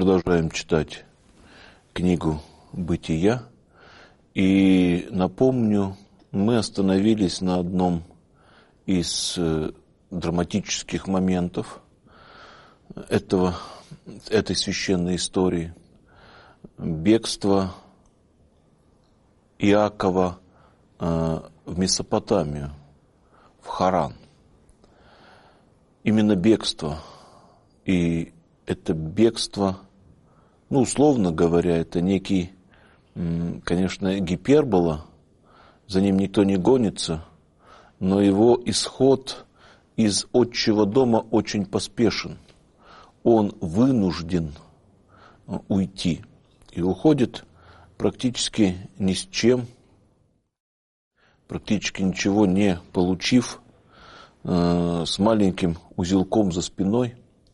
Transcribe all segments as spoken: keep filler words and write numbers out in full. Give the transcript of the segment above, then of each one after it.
продолжаем читать книгу «Бытия». И напомню, мы остановились на одном из драматических моментов этого, этой священной истории. Бегство Иакова в Месопотамию, в Харан. Именно бегство. И это бегство, ну, условно говоря, это некий, конечно, гипербола, за ним никто не гонится, но его исход из отчего дома очень поспешен. Он вынужден уйти и уходит практически ни с чем, практически ничего не получив, э, с маленьким узелком за спиной.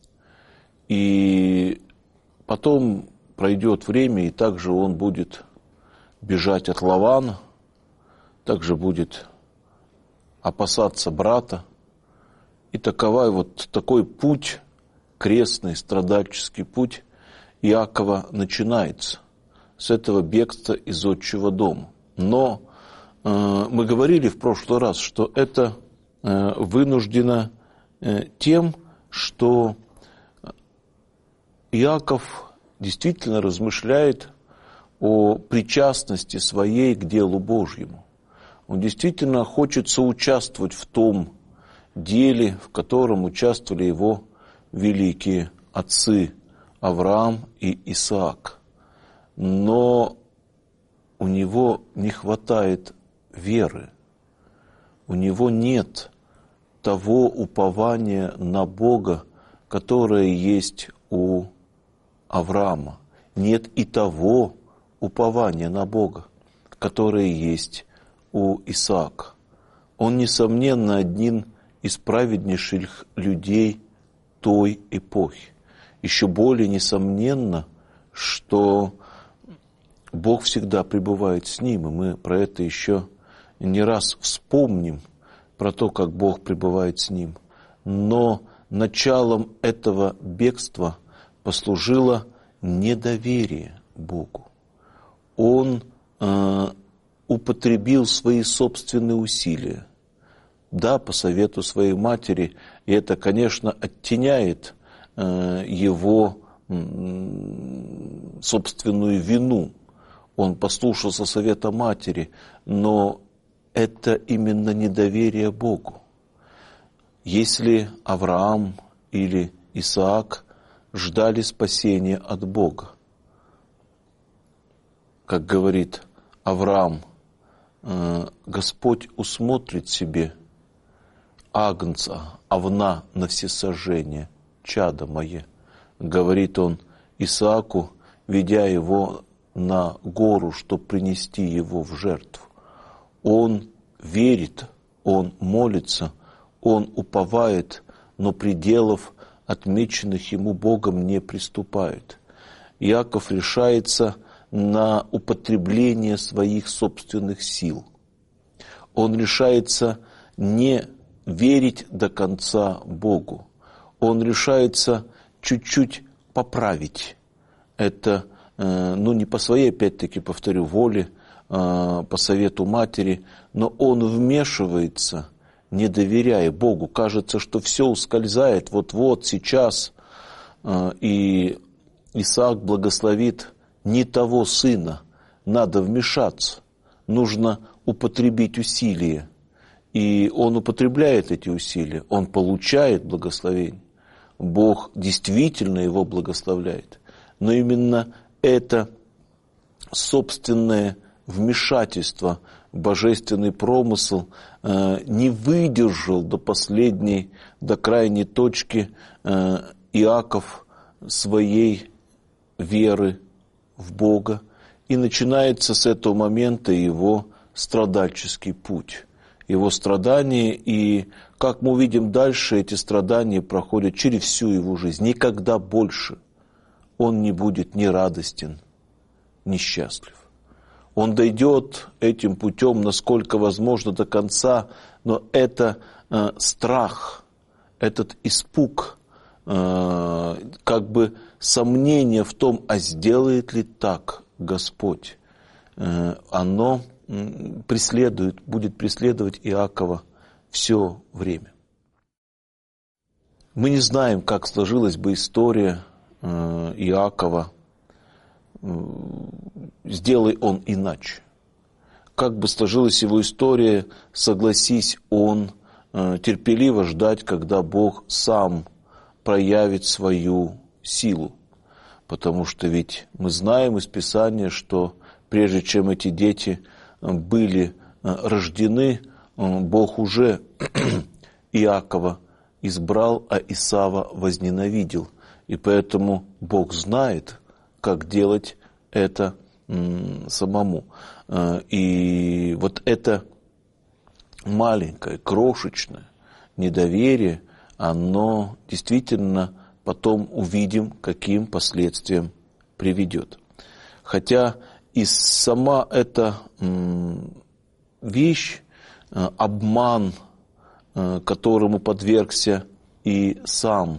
И потом пройдет время, и также он будет бежать от Лавана, также будет опасаться брата. И такова, вот такой путь, крестный, страдальческий путь Иакова начинается с этого бегства из отчего дома. Но э, мы говорили в прошлый раз, что это э, вынуждено э, тем, что Иаков действительно размышляет о причастности своей к делу Божьему. Он действительно хочет соучаствовать в том деле, в котором участвовали его великие отцы Авраам и Исаак. Но у него не хватает веры, у него нет того упования на Бога, которое есть у Авраама. Нет и того упования на Бога, которое есть у Исаака. Он, несомненно, один из праведнейших людей той эпохи. Еще более несомненно, что Бог всегда пребывает с ним, и мы про это еще не раз вспомним, про то, как Бог пребывает с ним. Но началом этого бегства послужило недоверие Богу. Он э, употребил свои собственные усилия. Да, по совету своей матери, и это, конечно, оттеняет э, его э, собственную вину. Он послушался совета матери, но это именно недоверие Богу. Если Авраам или Исаак ждали спасения от Бога, как говорит Авраам, Господь усмотрит себе агнца, овна на всесожжение, чадо мое, говорит он Исааку, ведя его на гору, чтобы принести его в жертву. Он верит, он молится, он уповает, но пределов, отмеченных ему Богом, не приступает. Иаков решается на употребление своих собственных сил. Он решается не верить до конца Богу. Он решается чуть-чуть поправить это, ну не по своей, опять-таки, повторю, воле, по совету матери, но он вмешивается, не доверяя Богу. Кажется, что все ускользает вот-вот, сейчас. И Исаак благословит не того сына. Надо вмешаться. Нужно употребить усилия. И он употребляет эти усилия. Он получает благословение. Бог действительно его благословляет. Но именно это собственное вмешательство в божественный промысел э, не выдержал до последней, до крайней точки э, Иаков своей веры в Бога. И начинается с этого момента его страдальческий путь. Его страдания, и, как мы увидим дальше, эти страдания проходят через всю его жизнь. Никогда больше он не будет ни радостен, ни счастлив. Он дойдет этим путем, насколько возможно, до конца, но это э, страх, этот испуг как бы сомнение в том, а сделает ли так Господь, оно преследует, будет преследовать Иакова все время. Мы не знаем, как сложилась бы история Иакова, сделай он иначе. Как бы сложилась его история, согласись он терпеливо ждать, когда Бог сам проявит свою силу. Потому что ведь мы знаем из Писания, что прежде чем эти дети были рождены, Бог уже Иакова избрал, а Исава возненавидел. И поэтому Бог знает, как делать это самому. И вот это маленькое, крошечное недоверие, оно действительно потом увидим, каким последствиям приведет. Хотя и сама эта вещь, обман, которому подвергся и сам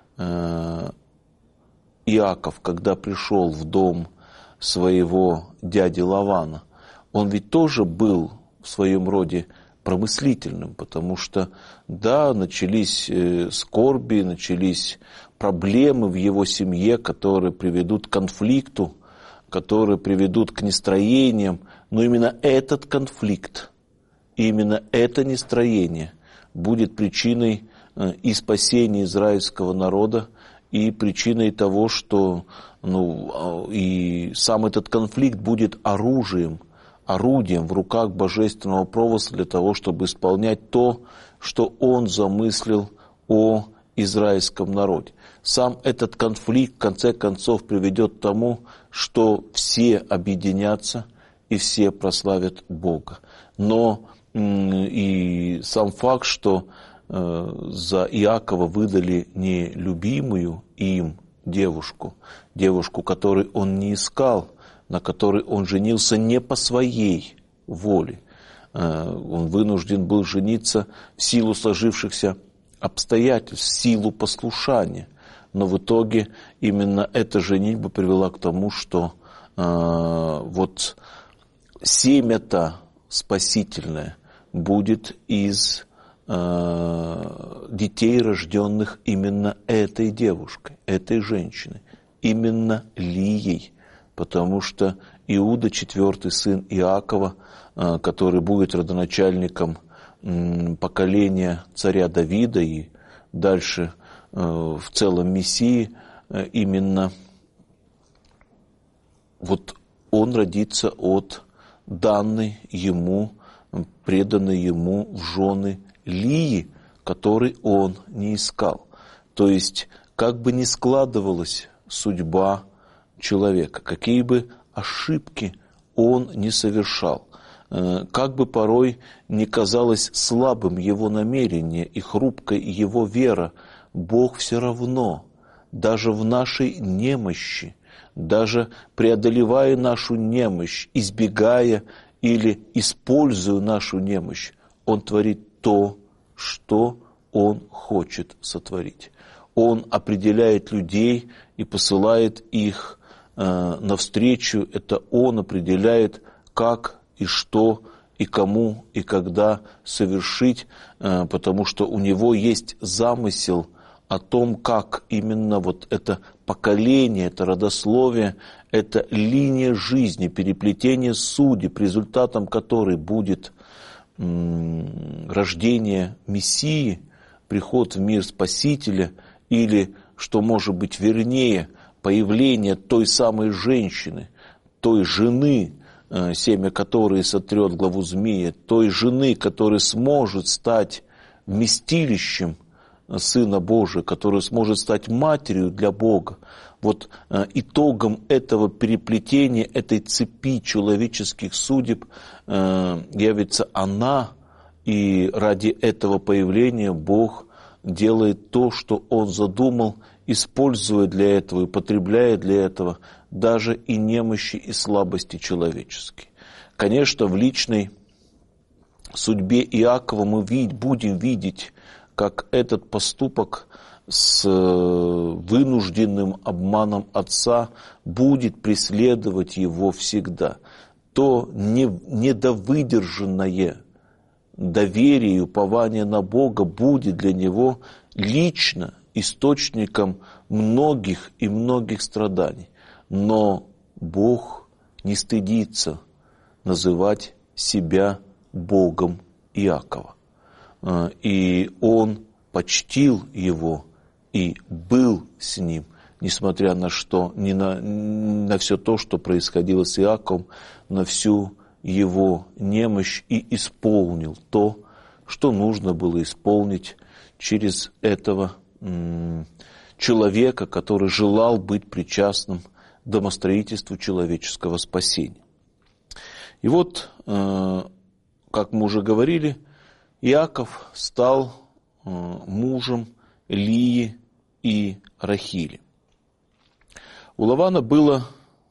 Иаков, когда пришел в дом своего дяди Лавана, он ведь тоже был в своем роде промыслительным, потому что, да, начались скорби, начались проблемы в его семье, которые приведут к конфликту, которые приведут к нестроениям, но именно этот конфликт, именно это нестроение будет причиной и спасения израильского народа, и причиной того, что ну, и сам этот конфликт будет оружием, орудием в руках божественного промысла для того, чтобы исполнять то, что он замыслил о израильском народе. Сам этот конфликт в конце концов приведет к тому, что все объединятся и все прославят Бога. Но и сам факт, что за Иакова выдали не любимую им девушку, девушку, которую он не искал, на которой он женился не по своей воле. Он вынужден был жениться в силу сложившихся обстоятельств, в силу послушания. Но в итоге именно эта женитьба привела к тому, что э, вот семя-то спасительное будет из э, детей, рожденных именно этой девушкой, этой женщиной, именно Лией. Потому что Иуда, четвертый сын Иакова, э, который будет родоначальником э, поколения царя Давида и дальше в целом Мессии, именно вот он родится от данной ему, преданной ему в жены Лии, которой он не искал. То есть, как бы ни складывалась судьба человека, какие бы ошибки он не совершал, как бы порой ни казалось слабым его намерение и хрупкой его вера, Бог все равно, даже в нашей немощи, даже преодолевая нашу немощь, избегая или используя нашу немощь, Он творит то, что Он хочет сотворить. Он определяет людей и посылает их э, навстречу. Это Он определяет, как и что, и кому, и когда совершить, э, потому что у Него есть замысел о том, как именно вот это поколение, это родословие, это линия жизни, переплетение судеб, результатом которой будет м, рождение Мессии, приход в мир Спасителя, или, что может быть вернее, появление той самой женщины, той жены, э, семя которой сотрет главу змея, той жены, которая сможет стать вместилищем Сына Божия, который сможет стать матерью для Бога. Вот э, итогом этого переплетения, этой цепи человеческих судеб э, явится она, и ради этого появления Бог делает то, что Он задумал, используя для этого и потребляя для этого даже и немощи, и слабости человеческие. Конечно, в личной судьбе Иакова мы будем видеть, как этот поступок с вынужденным обманом отца будет преследовать его всегда, то недовыдержанное доверие и упование на Бога будет для него лично источником многих и многих страданий. Но Бог не стыдится называть себя Богом Иакова. И Он почтил его и был с ним, несмотря на что, не на, на все то, что происходило с Иаковом, на всю его немощь, и исполнил то, что нужно было исполнить через этого м- человека, который желал быть причастным к домостроительству человеческого спасения. И вот, э- как мы уже говорили, Иаков стал э- мужем Лии и Рахили. У Лавана было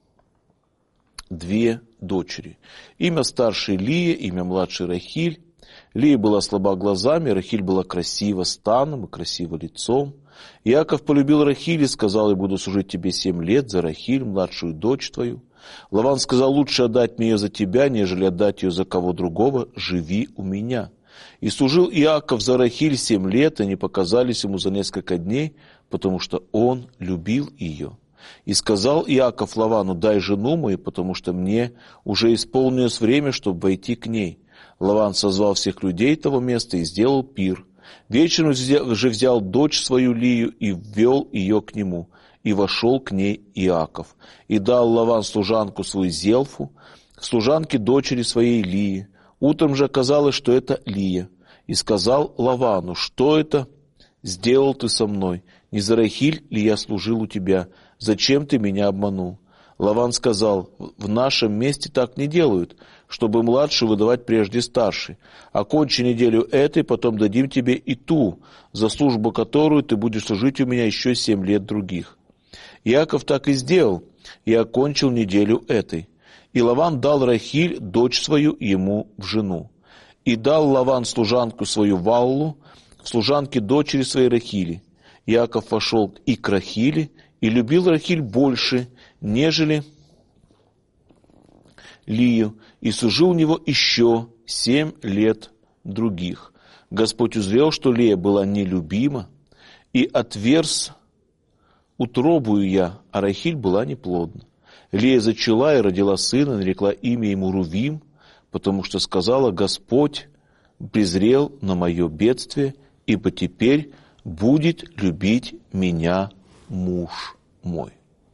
две дочери. Имя старшей Лия, имя младшей Рахиль. Лия была слаба глазами, Рахиль была красива станом и красива лицом. Иаков полюбил Рахиль и сказал: «Я буду служить тебе семь лет за Рахиль, младшую дочь твою». Лаван сказал: «Лучше отдать мне ее за тебя, нежели отдать ее за кого другого, живи у меня». И служил Иаков за Рахиль семь лет, и они показались ему за несколько дней, потому что он любил ее. И сказал Иаков Лавану: «Дай жену мою, потому что мне уже исполнилось время, чтобы войти к ней». Лаван созвал всех людей того места и сделал пир. Вечером же взял дочь свою Лию и ввел ее к нему, и вошел к ней Иаков. И дал Лаван служанку свою Зелфу, служанке дочери своей Лии. Утром же оказалось, что это Лия. И сказал Лавану: «Что это сделал ты со мной? Не за Рахиль ли я служил у тебя? Зачем ты меня обманул?» Лаван сказал: «В нашем месте так не делают, чтобы младшую выдавать прежде старшей. Окончи неделю этой, потом дадим тебе и ту, за службу которую ты будешь служить у меня еще семь лет других». Иаков так и сделал, и окончил неделю этой. И Лаван дал Рахиль, дочь свою, ему в жену. И дал Лаван служанку свою Валлу, служанке дочери своей Рахили. Иаков вошел и к Рахили, и любил Рахиль больше, нежели Лию, и служил у него еще семь лет других. Господь узрел, что Лия была нелюбима, и отверз утробую я, а Рахиль была неплодна. Лия зачала и родила сына, нарекла имя ему Рувим, потому что сказала: «Господь презрел на мое бедствие, ибо теперь будет любить меня муж мой».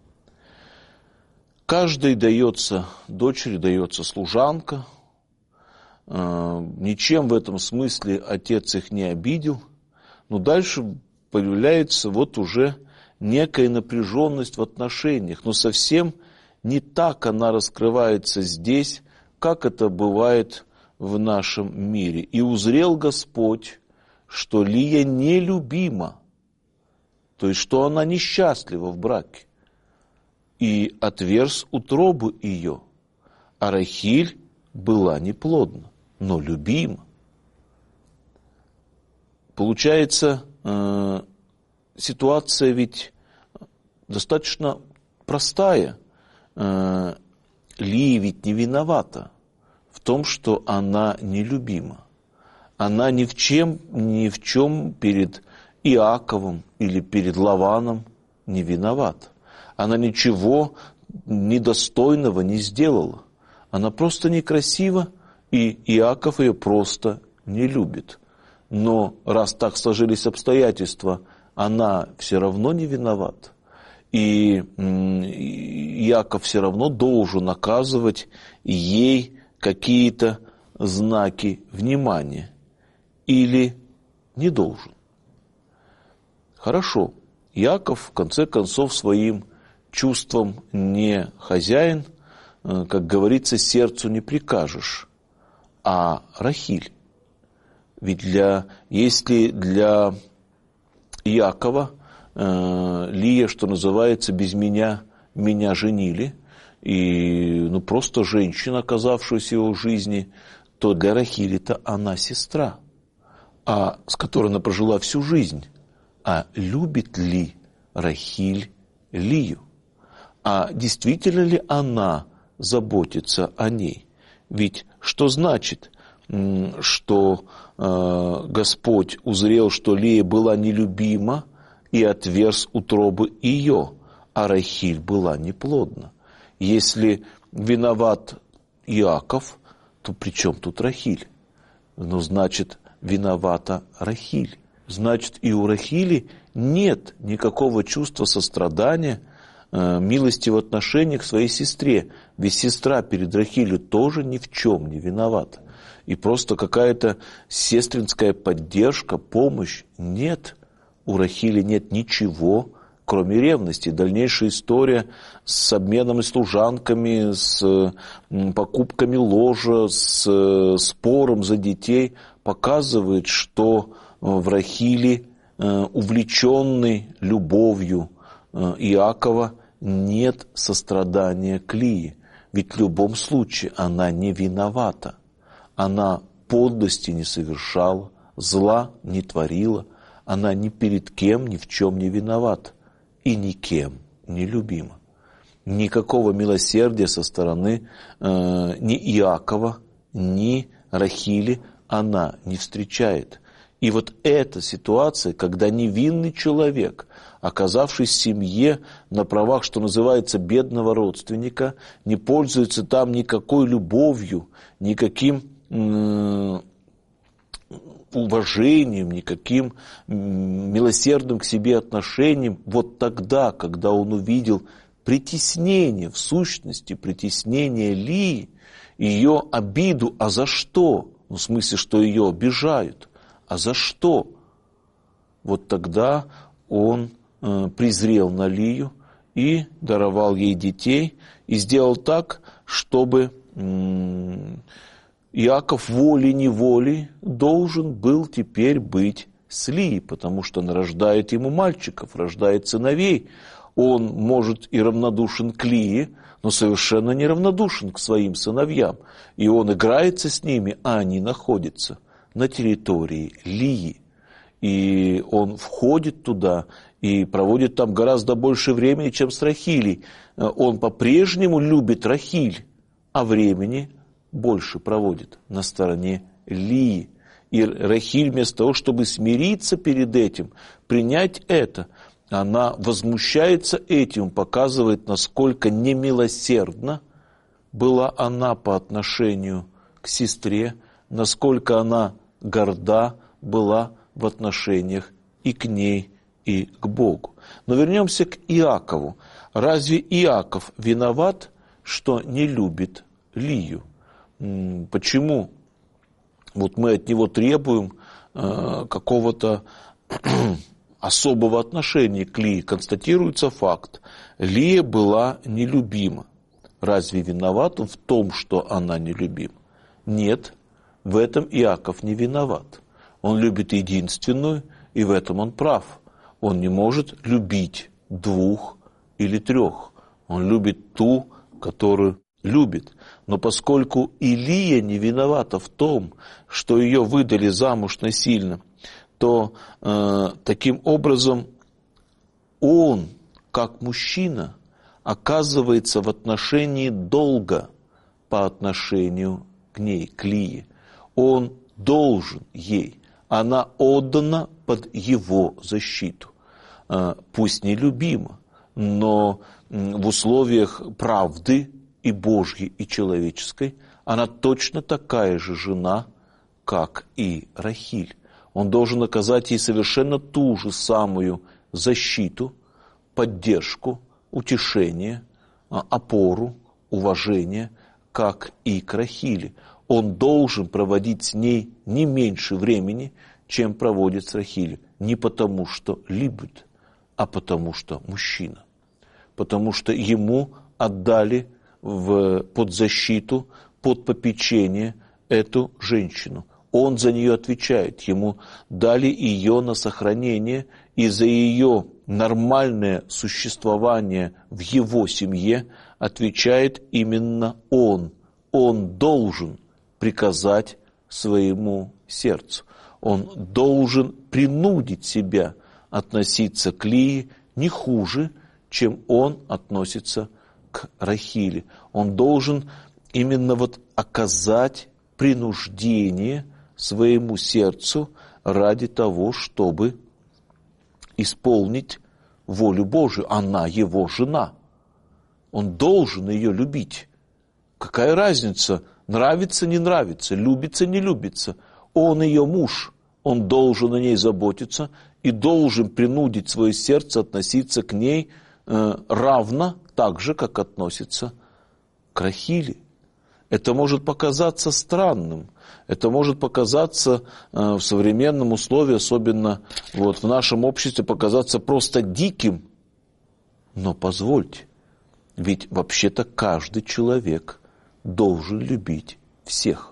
Каждой дается, дочери дается служанка. Ничем в этом смысле отец их не обидел. Но дальше появляется вот уже некая напряженность в отношениях. Но совсем не так она раскрывается здесь, как это бывает в нашем мире. «И узрел Господь, что Лия нелюбима», то есть, что она несчастлива в браке, «и отверз утробу ее, а Рахиль была неплодна, но любима». Получается, э, ситуация ведь достаточно простая. Э, Лия ведь не виновата в том, что она нелюбима. Она ни в чем, ни в чем перед Иаковом или перед Лаваном не виновата. Она ничего недостойного не сделала. Она просто некрасива, и Иаков ее просто не любит. Но раз так сложились обстоятельства, она все равно не виновата. И Иаков все равно должен оказывать ей какие-то знаки внимания. Или не должен. Хорошо. Иаков, в конце концов, своим чувством не хозяин, как говорится, сердцу не прикажешь, а Рахиль. Ведь для, если для Иакова э, Лия, что называется, без меня, меня женили, и ну, просто женщина, оказавшаяся в его жизни, то для Рахили-то она сестра, а с которой она прожила всю жизнь. а любит ли Рахиль Лию? А действительно ли она заботится о ней? Ведь что значит, что э, Господь узрел, что Лия была нелюбима, и отверз утробы ее, а Рахиль была неплодна? Если виноват Иаков, то при чем тут Рахиль? Ну, значит, виновата Рахиль. Значит, и у Рахили нет никакого чувства сострадания, э, милости в отношении к своей сестре. Ведь сестра перед Рахилью тоже ни в чем не виновата. И просто какая-то сестринская поддержка, помощь. Нет, у Рахили нет ничего, кроме ревности. Дальнейшая история с обменом служанками, с покупками ложа, с спором за детей показывает, что в Рахиле, увлеченной любовью Иакова, нет сострадания к Лии. Ведь в любом случае она не виновата. Она подлости не совершала, зла не творила, она ни перед кем, ни в чем не виновата и никем не любима. Никакого милосердия со стороны э, ни Иакова, ни Рахили она не встречает. И вот эта ситуация, когда невинный человек, оказавшись в семье на правах, что называется, бедного родственника, не пользуется там никакой любовью, никаким м- уважением, никаким милосердным к себе отношением, вот тогда, когда он увидел притеснение, в сущности, притеснение Лии, ее обиду, а за что? Ну, в смысле, что ее обижают. А за что? Вот тогда он э, презрел на Лию и даровал ей детей, и сделал так, чтобы м- Иаков волей-неволей должен был теперь быть с Лией, потому что он рождает ему мальчиков, рождает сыновей. Он, может, и равнодушен к Лии, но совершенно не равнодушен к своим сыновьям. И он играется с ними, а они находятся на территории Лии. И он входит туда и проводит там гораздо больше времени, чем с Рахилей. Он по-прежнему любит Рахиль, а времени больше проводит на стороне Лии. И Рахиль вместо того, чтобы смириться перед этим, принять это, она возмущается этим, показывает, насколько немилосердна была она по отношению к сестре, насколько она горда была в отношениях и к ней, и к Богу. Но вернемся к Иакову. Разве Иаков виноват, что не любит Лию? Почему вот мы от него требуем э, какого-то особого отношения к Лии? Констатируется факт. Лия была нелюбима. Разве виноват он в том, что она нелюбима? Нет, в этом Иаков не виноват. Он любит единственную, и в этом он прав. Он не может любить двух или трех. Он любит ту, которую любит. Но поскольку и Лия не виновата в том, что ее выдали замуж насильно, то э, таким образом он, как мужчина, оказывается в отношении долга по отношению к ней, к Лии. Он должен ей, она отдана под его защиту. Э, пусть нелюбима, но в условиях правды и Божьей, и человеческой, она точно такая же жена, как и Рахиль. Он должен оказать ей совершенно ту же самую защиту, поддержку, утешение, опору, уважение, как и к Рахиле. Он должен проводить с ней не меньше времени, чем проводит с Рахилью. Не потому, что любит, а потому, что мужчина. Потому что ему отдали в, под защиту, под попечение эту женщину. Он за нее отвечает. Ему дали ее на сохранение, и за ее нормальное существование в его семье отвечает именно он. Он должен приказать своему сердцу. Он должен принудить себя относиться к Лии не хуже, чем он относится к Рахиле. Он должен именно вот оказать принуждение своему сердцу ради того, чтобы исполнить волю Божию. Она его жена. Он должен ее любить. Какая разница, нравится, не нравится, любится, не любится. Он ее муж. Он должен о ней заботиться и должен принудить свое сердце относиться к ней э, равно, так же, как относится к Рахиле. Это может показаться странным, это может показаться э, в современном условии, особенно вот, в нашем обществе, показаться просто диким. Но позвольте, ведь вообще-то каждый человек должен любить всех.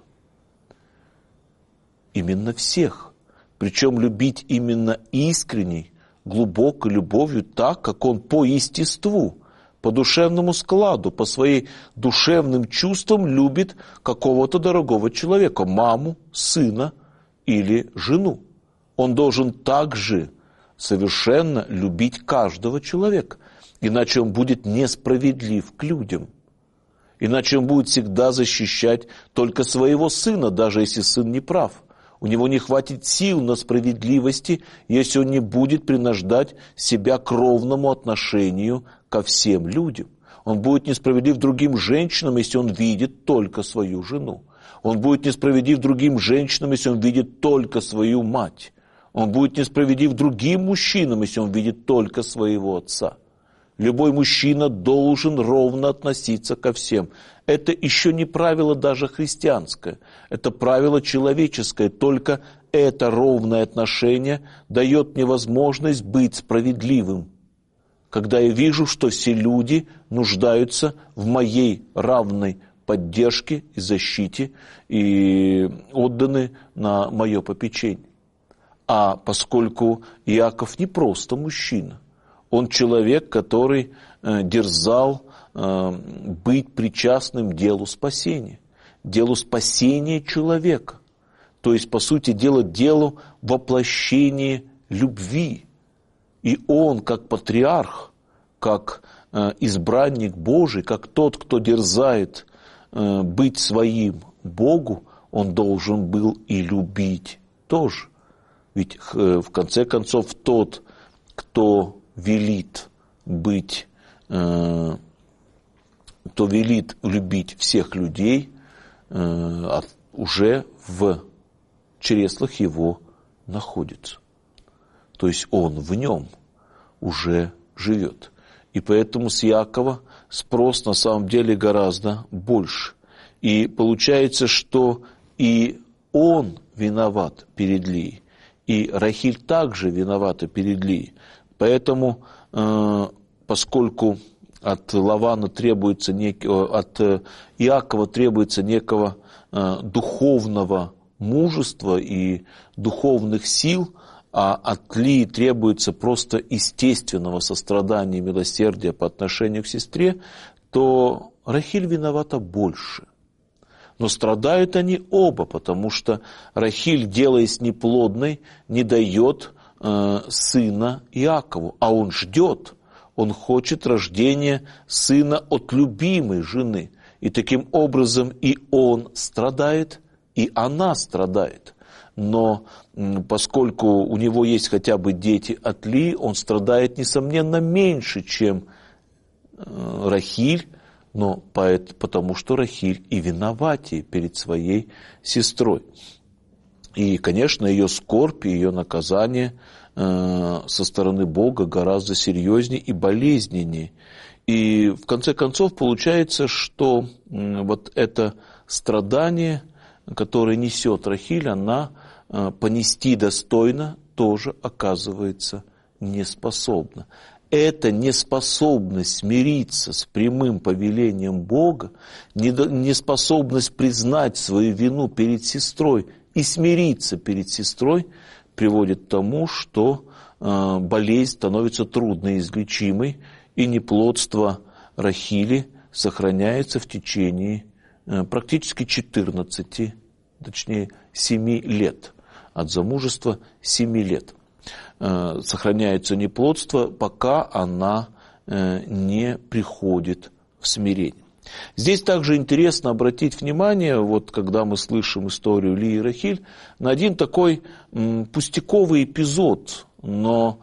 Именно всех. Причем любить именно искренней, глубокой любовью, так, как он по естеству, по душевному складу, по своим душевным чувствам любит какого-то дорогого человека, маму, сына или жену. Он должен также совершенно любить каждого человека, иначе он будет несправедлив к людям. Иначе он будет всегда защищать только своего сына, даже если сын не прав. У него не хватит сил на справедливости, если он не будет принуждать себя к ровному отношению ко всем людям. Он будет несправедлив другим женщинам, если он видит только свою жену. Он будет несправедлив другим женщинам, если он видит только свою мать. Он будет несправедлив другим мужчинам, если он видит только своего отца. Любой мужчина должен ровно относиться ко всем. Это еще не правило даже христианское. Это правило человеческое. Только это ровное отношение дает мне возможность быть справедливым. Когда я вижу, что все люди нуждаются в моей равной поддержке и защите и отданы на мое попечение. А поскольку Иаков не просто мужчина, он человек, который э, дерзал э, быть причастным делу спасения, делу спасения человека. То есть, по сути дела, делу воплощения любви. И он, как патриарх, как э, избранник Божий, как тот, кто дерзает э, быть своим Богу, он должен был и любить тоже. Ведь э, в конце концов тот, кто велит быть, э, кто велит любить всех людей, э, уже в чреслах его находится. То есть он в нем уже живет. И поэтому с Иакова спрос на самом деле гораздо больше. И получается, что и он виноват перед Лией, и Рахиль также виновата перед Лией. Поэтому, э, поскольку от Лавана требуется нек... от Иакова требуется некого э, духовного мужества и духовных сил, а от Лии требуется просто естественного сострадания и милосердия по отношению к сестре, то Рахиль виновата больше. Но страдают они оба, потому что Рахиль, делаясь неплодной, не дает э, сына Иакову, а он ждет, он хочет рождения сына от любимой жены. И таким образом и он страдает, и она страдает. Но поскольку у него есть хотя бы дети от Лии, он страдает, несомненно, меньше, чем Рахиль, но потому что Рахиль и виноватее перед своей сестрой. И, конечно, ее скорбь, ее наказание со стороны Бога гораздо серьезнее и болезненнее. И в конце концов получается, что вот это страдание, которое несет Рахиль, она понести достойно тоже оказывается неспособна. Эта неспособность смириться с прямым повелением Бога, неспособность признать свою вину перед сестрой и смириться перед сестрой приводит к тому, что болезнь становится трудноизлечимой, и неплодство Рахили сохраняется в течение практически четырнадцати, точнее семи лет. От замужества семи лет. сохраняется неплодство, пока она не приходит в смирение. Здесь также интересно обратить внимание, вот когда мы слышим историю Лии и Рахиль, на один такой пустяковый эпизод, но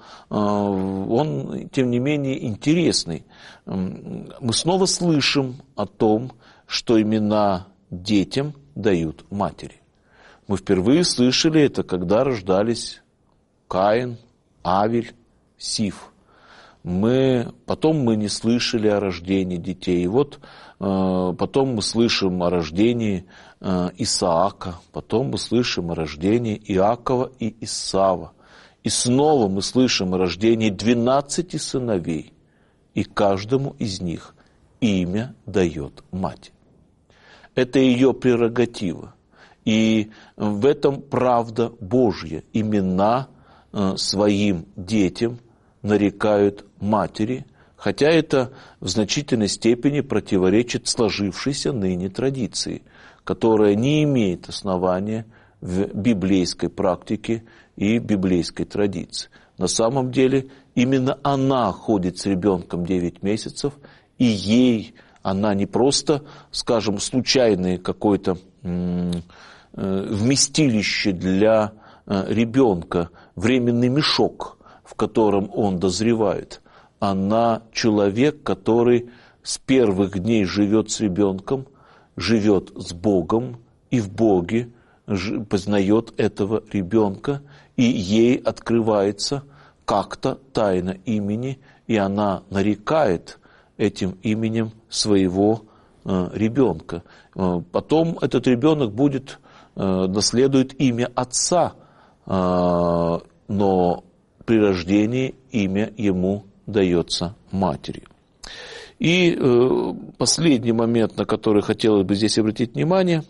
он, тем не менее, интересный. Мы снова слышим о том, что имена детям дают матери. Мы впервые слышали это, когда рождались Каин, Авель, Сиф. Мы, потом мы не слышали о рождении детей. И вот э, потом мы слышим о рождении э, Исаака, потом мы слышим о рождении Иакова и Исава. И снова мы слышим о рождении двенадцати сыновей, и каждому из них имя дает мать. Это ее прерогатива. И в этом правда Божья. Имена э, своим детям нарекают матери, хотя это в значительной степени противоречит сложившейся ныне традиции, которая не имеет основания в библейской практике и библейской традиции. На самом деле именно она ходит с ребенком девять месяцев, и ей она не просто, скажем, случайное какое-то м- вместилище для ребенка, временный мешок, в котором он дозревает. Она человек, который с первых дней живет с ребенком, живет с Богом и в Боге познает этого ребенка, и ей открывается как-то тайна имени, и она нарекает этим именем своего э, ребенка. Потом этот ребенок будет, э, наследует имя отца, э, но при рождении имя ему дается матери. И э, последний момент, на который хотелось бы здесь обратить внимание,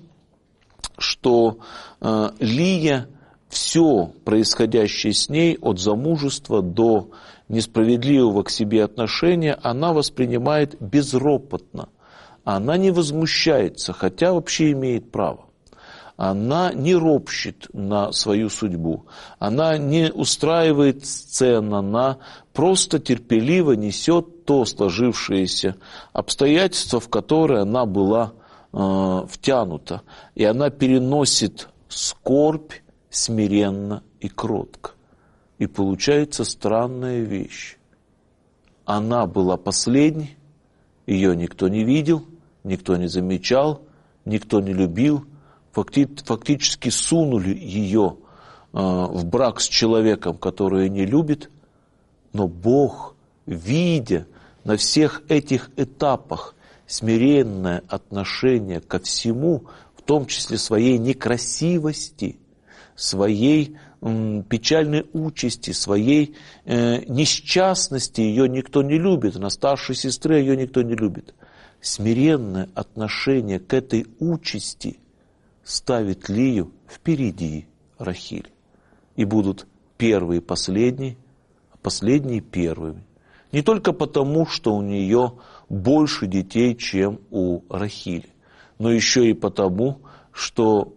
что э, Лия, все происходящее с ней от замужества до несправедливого к себе отношения, она воспринимает безропотно. Она не возмущается, хотя вообще имеет право. Она не ропщет на свою судьбу, она не устраивает сцен, она просто терпеливо несет то сложившееся обстоятельство, в которое она была э, втянута. И она переносит скорбь смиренно и кротко. И получается странная вещь. Она была последней, ее никто не видел, никто не замечал, никто не любил. Фактически сунули ее в брак с человеком, который ее не любит, но Бог, видя на всех этих этапах смиренное отношение ко всему, в том числе своей некрасивости, своей м, печальной участи, своей э, несчастности, ее никто не любит, на старшей сестры ее никто не любит. Смиренное отношение к этой участи ставит Лию впереди Рахиль. И будут первые последние, а последние первыми. Не только потому, что у нее больше детей, чем у Рахили, но еще и потому, что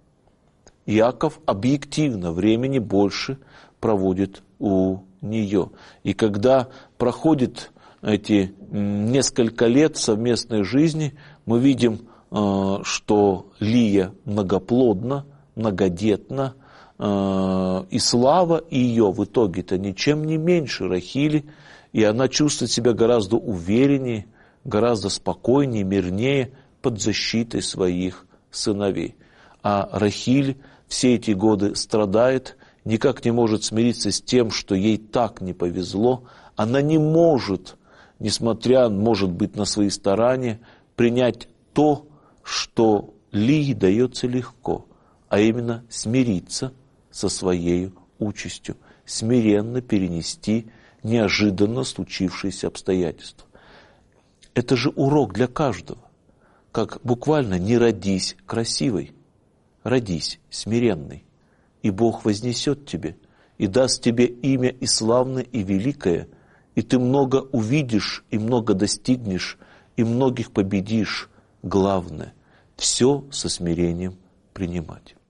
Иаков объективно времени больше проводит у нее. И когда проходит эти несколько лет совместной жизни, мы видим, что Лия многоплодна, многодетна, и слава ее в итоге-то ничем не меньше Рахили, и она чувствует себя гораздо увереннее, гораздо спокойнее, мирнее под защитой своих сыновей. А Рахиль все эти годы страдает, никак не может смириться с тем, что ей так не повезло. Она не может, несмотря, может быть, на свои старания, принять то, что Лии дается легко, а именно смириться со своей участью, смиренно перенести неожиданно случившиеся обстоятельства. Это же урок для каждого. Как буквально не родись красивой, родись смиренной, и Бог вознесет тебе и даст тебе имя и славное, и великое, и ты много увидишь, и много достигнешь, и многих победишь. Главное, все со смирением принимать.